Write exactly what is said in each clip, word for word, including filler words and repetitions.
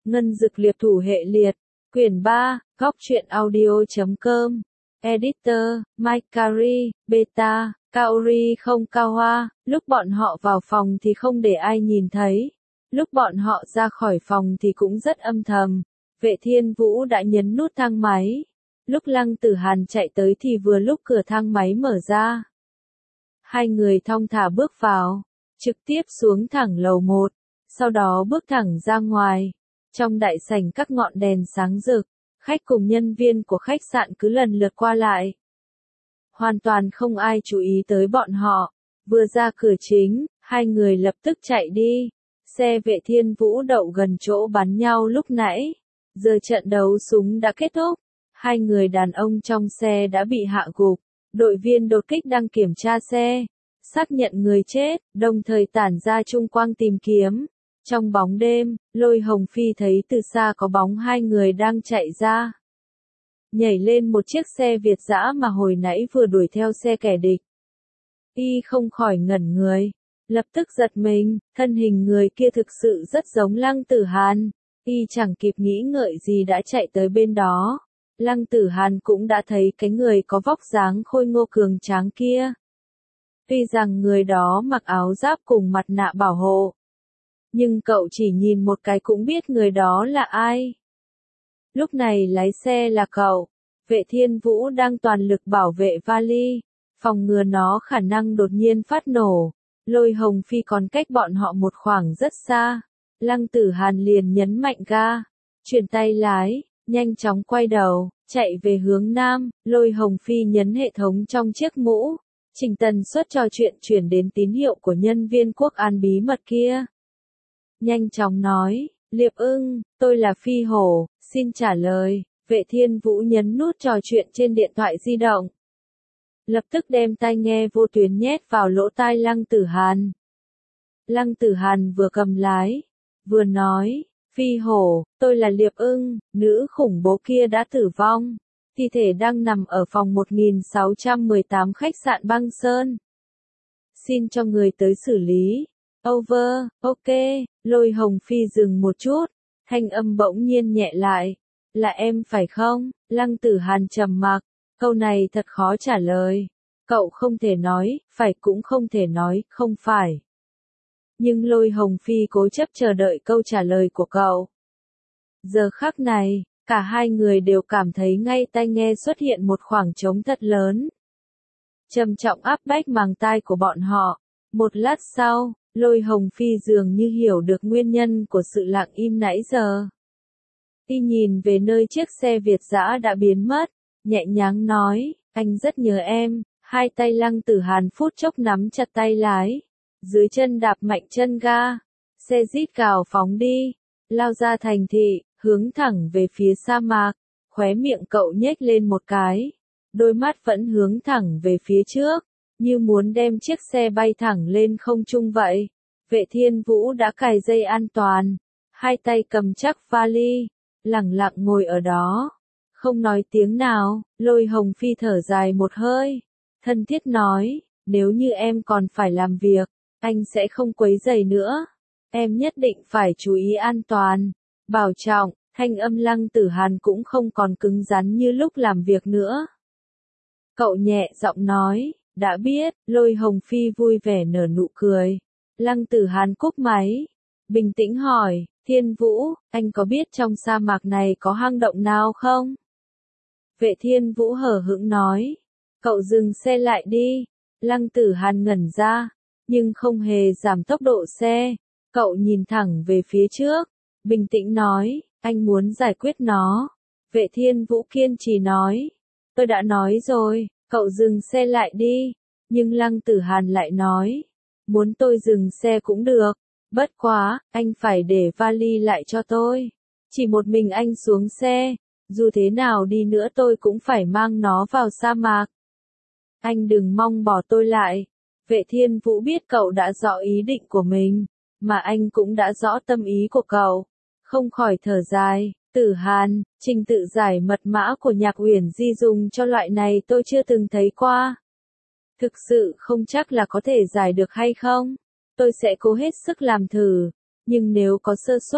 Ngân Dực Liệp Thủ Hệ Liệt, Quyển ba, góc truyện audio chấm com, Editor, Mike Carey, Beta, Kaori không cao hoa, lúc bọn họ vào phòng thì không để ai nhìn thấy. Lúc bọn họ ra khỏi phòng thì cũng rất âm thầm. Vệ Thiên Vũ đã nhấn nút thang máy. Lúc Lăng Tử Hàn chạy tới thì vừa lúc cửa thang máy mở ra. Hai người thong thả bước vào, trực tiếp xuống thẳng lầu một, sau đó bước thẳng ra ngoài. Trong đại sảnh các ngọn đèn sáng rực, khách cùng nhân viên của khách sạn cứ lần lượt qua lại. Hoàn toàn không ai chú ý tới bọn họ. Vừa ra cửa chính, hai người lập tức chạy đi. Xe Vệ Thiên Vũ đậu gần chỗ bắn nhau lúc nãy. Giờ trận đấu súng đã kết thúc. Hai người đàn ông trong xe đã bị hạ gục. Đội viên đột kích đang kiểm tra xe, xác nhận người chết, đồng thời tản ra chung quang tìm kiếm. Trong bóng đêm, Lôi Hồng Phi thấy từ xa có bóng hai người đang chạy ra. Nhảy lên một chiếc xe Việt dã mà hồi nãy vừa đuổi theo xe kẻ địch. Y không khỏi ngẩn người, lập tức giật mình, thân hình người kia thực sự rất giống Lăng Tử Hàn. Y chẳng kịp nghĩ ngợi gì đã chạy tới bên đó. Lăng Tử Hàn cũng đã thấy cái người có vóc dáng khôi ngô cường tráng kia. Tuy rằng người đó mặc áo giáp cùng mặt nạ bảo hộ, nhưng cậu chỉ nhìn một cái cũng biết người đó là ai. Lúc này lái xe là cậu. Vệ Thiên Vũ đang toàn lực bảo vệ vali, phòng ngừa nó khả năng đột nhiên phát nổ. Lôi Hồng Phi còn cách bọn họ một khoảng rất xa. Lăng Tử Hàn liền nhấn mạnh ga, chuyển tay lái, nhanh chóng quay đầu, chạy về hướng nam. Lôi Hồng Phi nhấn hệ thống trong chiếc mũ, chỉnh tần suất trò chuyện chuyển đến tín hiệu của nhân viên quốc an bí mật kia. Nhanh chóng nói, Liệp Ưng, tôi là Phi Hổ, xin trả lời. Vệ Thiên Vũ nhấn nút trò chuyện trên điện thoại di động. Lập tức đem tai nghe vô tuyến nhét vào lỗ tai Lăng Tử Hàn. Lăng Tử Hàn vừa cầm lái, vừa nói, Phi Hổ, tôi là Liệp Ưng, nữ khủng bố kia đã tử vong. Thi thể đang nằm ở phòng một nghìn sáu trăm mười tám khách sạn Băng Sơn. Xin cho người tới xử lý. Over, ok. Lôi Hồng Phi dừng một chút, thanh âm bỗng nhiên nhẹ lại. Là em phải không? Lăng Tử Hàn trầm mặc, câu này thật khó trả lời. Cậu không thể nói, phải cũng không thể nói, không phải. Nhưng Lôi Hồng Phi cố chấp chờ đợi câu trả lời của cậu. Giờ khắc này, cả hai người đều cảm thấy ngay tai nghe xuất hiện một khoảng trống thật lớn. Trầm trọng áp bách màng tai của bọn họ. Một lát sau, Lôi Hồng Phi dường như hiểu được nguyên nhân của sự lặng im nãy giờ. Y nhìn về nơi chiếc xe Việt dã đã biến mất, nhẹ nhàng nói, anh rất nhớ em. Hai tay Lăng Tử Hàn phút chốc nắm chặt tay lái, dưới chân đạp mạnh chân ga, xe rít cào phóng đi, lao ra thành thị, hướng thẳng về phía sa mạc. Khóe miệng cậu nhếch lên một cái, đôi mắt vẫn hướng thẳng về phía trước, như muốn đem chiếc xe bay thẳng lên không trung vậy. Vệ Thiên Vũ đã cài dây an toàn, hai tay cầm chắc vali, lẳng lặng ngồi ở đó, không nói tiếng nào. Lôi Hồng Phi thở dài một hơi, thân thiết nói, nếu như em còn phải làm việc, anh sẽ không quấy rầy nữa. Em nhất định phải chú ý an toàn, bảo trọng. Thanh âm Lăng Tử Hàn cũng không còn cứng rắn như lúc làm việc nữa. Cậu nhẹ giọng nói, đã biết. Lôi Hồng Phi vui vẻ nở nụ cười. Lăng Tử Hàn cúp máy, bình tĩnh hỏi, Thiên Vũ, anh có biết trong sa mạc này có hang động nào không? Vệ Thiên Vũ hờ hững nói, cậu dừng xe lại đi. Lăng Tử Hàn ngẩn ra, nhưng không hề giảm tốc độ xe. Cậu nhìn thẳng về phía trước, bình tĩnh nói, anh muốn giải quyết nó. Vệ Thiên Vũ kiên trì nói, tôi đã nói rồi, cậu dừng xe lại đi. Nhưng Lăng Tử Hàn lại nói, muốn tôi dừng xe cũng được, bất quá, anh phải để vali lại cho tôi. Chỉ một mình anh xuống xe, dù thế nào đi nữa tôi cũng phải mang nó vào sa mạc. Anh đừng mong bỏ tôi lại. Vệ Thiên Vũ biết cậu đã rõ ý định của mình, mà anh cũng đã rõ tâm ý của cậu. Không khỏi thở dài, Tử Hàn, trình tự giải mật mã của Nhạc Uyển Di dùng cho loại này tôi chưa từng thấy qua. Thực sự không chắc là có thể giải được hay không. Tôi sẽ cố hết sức làm thử, nhưng nếu có sơ suất,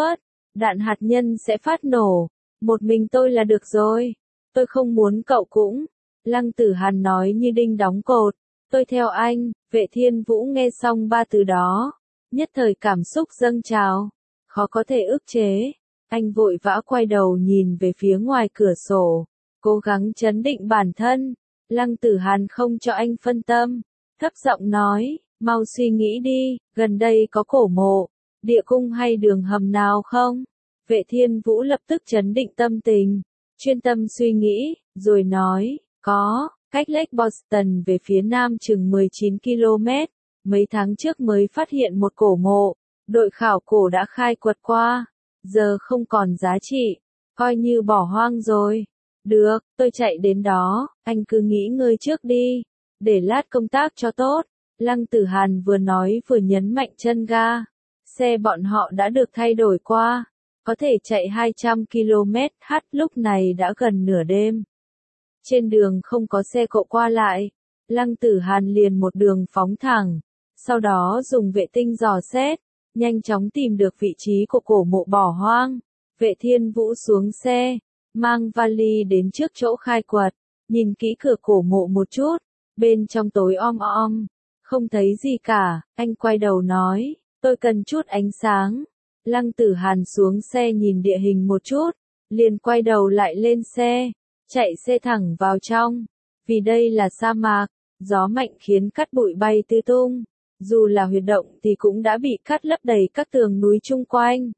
Đạn hạt nhân sẽ phát nổ. Một mình tôi là được rồi. Tôi không muốn cậu cũng. Lăng Tử Hàn nói như đinh đóng cột. Tôi theo anh. Vệ Thiên Vũ nghe xong ba từ đó. Nhất thời cảm xúc dâng trào. Khó có thể ức chế. Anh vội vã quay đầu nhìn về phía ngoài cửa sổ. Cố gắng trấn định bản thân. Lăng Tử Hàn không cho anh phân tâm. Thấp giọng nói, mau suy nghĩ đi, gần đây có cổ mộ, địa cung hay đường hầm nào không? Vệ Thiên Vũ lập tức trấn định tâm tình, chuyên tâm suy nghĩ, rồi nói, có, cách Lake Boston về phía nam chừng mười chín ki lô mét, mấy tháng trước mới phát hiện một cổ mộ, đội khảo cổ đã khai quật qua, giờ không còn giá trị, coi như bỏ hoang rồi. Được, tôi chạy đến đó, anh cứ nghỉ ngơi trước đi, để lát công tác cho tốt. Lăng Tử Hàn vừa nói vừa nhấn mạnh chân ga. Xe bọn họ đã được thay đổi qua, có thể chạy hai trăm ki lô mét h, lúc này đã gần nửa đêm. Trên đường không có xe cộ qua lại, Lăng Tử Hàn liền một đường phóng thẳng, sau đó dùng vệ tinh dò xét, nhanh chóng tìm được vị trí của cổ mộ bỏ hoang. Vệ Thiên Vũ xuống xe, mang vali đến trước chỗ khai quật, nhìn kỹ cửa cổ mộ một chút, bên trong tối om om, không thấy gì cả, anh quay đầu nói, tôi cần chút ánh sáng. Lăng Tử Hàn xuống xe nhìn địa hình một chút, liền quay đầu lại lên xe, chạy xe thẳng vào trong, vì đây là sa mạc, gió mạnh khiến cát bụi bay tứ tung, dù là huyệt động thì cũng đã bị cát lấp đầy các tường núi chung quanh,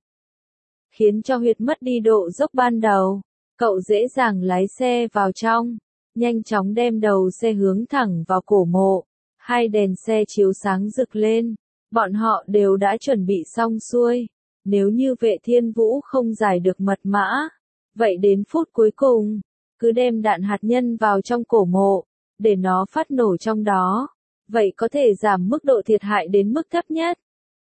khiến cho huyệt mất đi độ dốc ban đầu. Cậu dễ dàng lái xe vào trong, nhanh chóng đem đầu xe hướng thẳng vào cổ mộ, hai đèn xe chiếu sáng rực lên, bọn họ đều đã chuẩn bị xong xuôi, nếu như Vệ Thiên Vũ không giải được mật mã, vậy đến phút cuối cùng, cứ đem đạn hạt nhân vào trong cổ mộ, để nó phát nổ trong đó, vậy có thể giảm mức độ thiệt hại đến mức thấp nhất.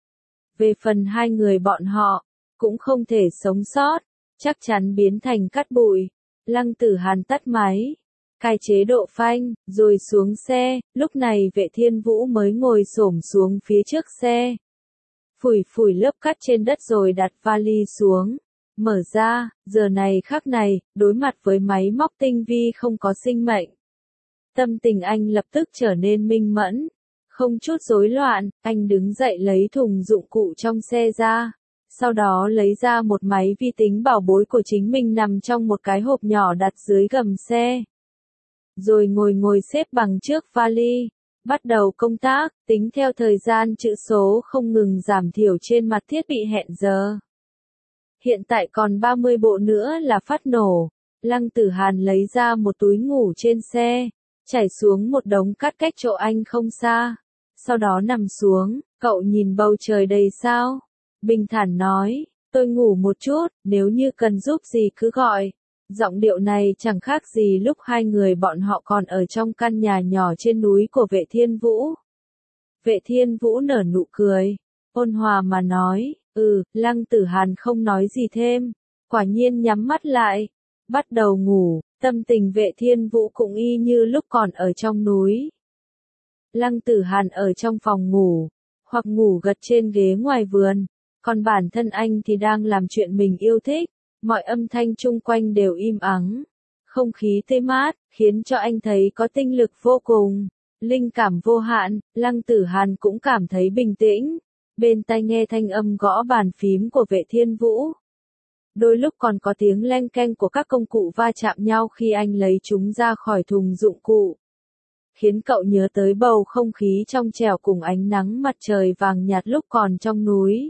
Về phần hai người bọn họ, cũng không thể sống sót, chắc chắn biến thành cát bụi. Lăng Tử Hàn tắt máy, cai chế độ phanh, rồi xuống xe, lúc này Vệ Thiên Vũ mới ngồi xổm xuống phía trước xe. Phủi phủi lớp cát trên đất rồi đặt vali xuống, mở ra, giờ này khắc này, đối mặt với máy móc tinh vi không có sinh mệnh. Tâm tình anh lập tức trở nên minh mẫn, không chút rối loạn, anh đứng dậy lấy thùng dụng cụ trong xe ra. Sau đó lấy ra một máy vi tính bảo bối của chính mình nằm trong một cái hộp nhỏ đặt dưới gầm xe. Rồi ngồi ngồi xếp bằng trước vali, bắt đầu công tác, tính theo thời gian chữ số không ngừng giảm thiểu trên mặt thiết bị hẹn giờ. Hiện tại còn ba mươi bộ nữa là phát nổ. Lăng Tử Hàn lấy ra một túi ngủ trên xe, chảy xuống một đống cát cách chỗ anh không xa. Sau đó nằm xuống, cậu nhìn bầu trời đầy sao. Bình thản nói, tôi ngủ một chút, nếu như cần giúp gì cứ gọi. Giọng điệu này chẳng khác gì lúc hai người bọn họ còn ở trong căn nhà nhỏ trên núi của Vệ Thiên Vũ. Vệ Thiên Vũ nở nụ cười, ôn hòa mà nói, ừ, Lăng Tử Hàn không nói gì thêm, quả nhiên nhắm mắt lại, bắt đầu ngủ, tâm tình Vệ Thiên Vũ cũng y như lúc còn ở trong núi. Lăng Tử Hàn ở trong phòng ngủ, hoặc ngủ gật trên ghế ngoài vườn. Còn bản thân anh thì đang làm chuyện mình yêu thích, mọi âm thanh chung quanh đều im ắng, không khí tê mát, khiến cho anh thấy có tinh lực vô cùng, linh cảm vô hạn. Lăng Tử Hàn cũng cảm thấy bình tĩnh, bên tai nghe thanh âm gõ bàn phím của Vệ Thiên Vũ. Đôi lúc còn có tiếng leng keng của các công cụ va chạm nhau khi anh lấy chúng ra khỏi thùng dụng cụ, khiến cậu nhớ tới bầu không khí trong trẻo cùng ánh nắng mặt trời vàng nhạt lúc còn trong núi.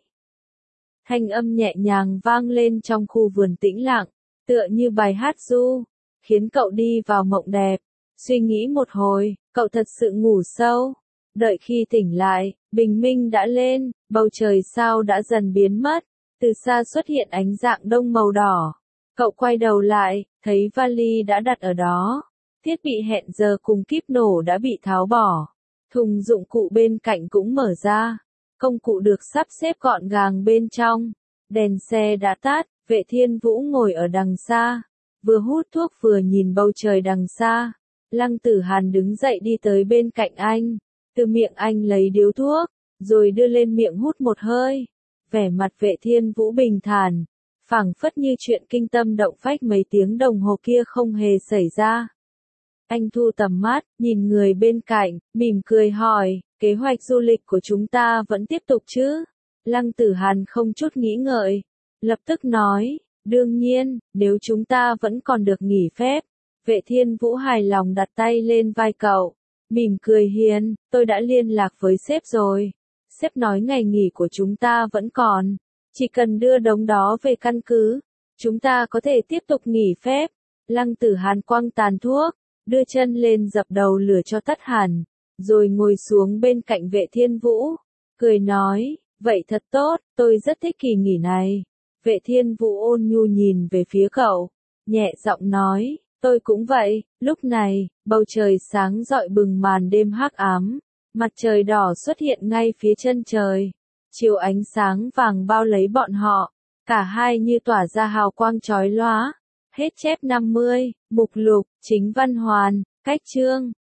Thanh âm nhẹ nhàng vang lên trong khu vườn tĩnh lặng, tựa như bài hát ru, khiến cậu đi vào mộng đẹp. Suy nghĩ một hồi, cậu thật sự ngủ sâu. Đợi khi tỉnh lại, bình minh đã lên, bầu trời sao đã dần biến mất, từ xa xuất hiện ánh dạng đông màu đỏ. Cậu quay đầu lại, thấy vali đã đặt ở đó. Thiết bị hẹn giờ cùng kíp nổ đã bị tháo bỏ. Thùng dụng cụ bên cạnh cũng mở ra. Công cụ được sắp xếp gọn gàng bên trong. Đèn xe đã tắt, Vệ Thiên Vũ ngồi ở đằng xa, vừa hút thuốc vừa nhìn bầu trời đằng xa. Lăng Tử Hàn đứng dậy đi tới bên cạnh anh, từ miệng anh lấy điếu thuốc, rồi đưa lên miệng hút một hơi. Vẻ mặt Vệ Thiên Vũ bình thản, phảng phất như chuyện kinh tâm động phách mấy tiếng đồng hồ kia không hề xảy ra. Anh thu tầm mắt, nhìn người bên cạnh, mỉm cười hỏi, kế hoạch du lịch của chúng ta vẫn tiếp tục chứ? Lăng Tử Hàn không chút nghĩ ngợi, lập tức nói, đương nhiên, nếu chúng ta vẫn còn được nghỉ phép. Vệ Thiên Vũ hài lòng đặt tay lên vai cậu, mỉm cười hiền, tôi đã liên lạc với sếp rồi. Sếp nói ngày nghỉ của chúng ta vẫn còn, chỉ cần đưa đống đó về căn cứ, chúng ta có thể tiếp tục nghỉ phép. Lăng Tử Hàn quăng tàn thuốc, đưa chân lên dập đầu lửa cho tắt hẳn, rồi ngồi xuống bên cạnh Vệ Thiên Vũ, cười nói, vậy thật tốt, tôi rất thích kỳ nghỉ này. Vệ Thiên Vũ ôn nhu nhìn về phía cậu, nhẹ giọng nói, tôi cũng vậy. Lúc này, bầu trời sáng rọi bừng màn đêm hắc ám, mặt trời đỏ xuất hiện ngay phía chân trời, chiếu ánh sáng vàng bao lấy bọn họ, cả hai như tỏa ra hào quang chói lóa. Hết chép năm mươi, mục lục, chính văn hoàn, cách chương.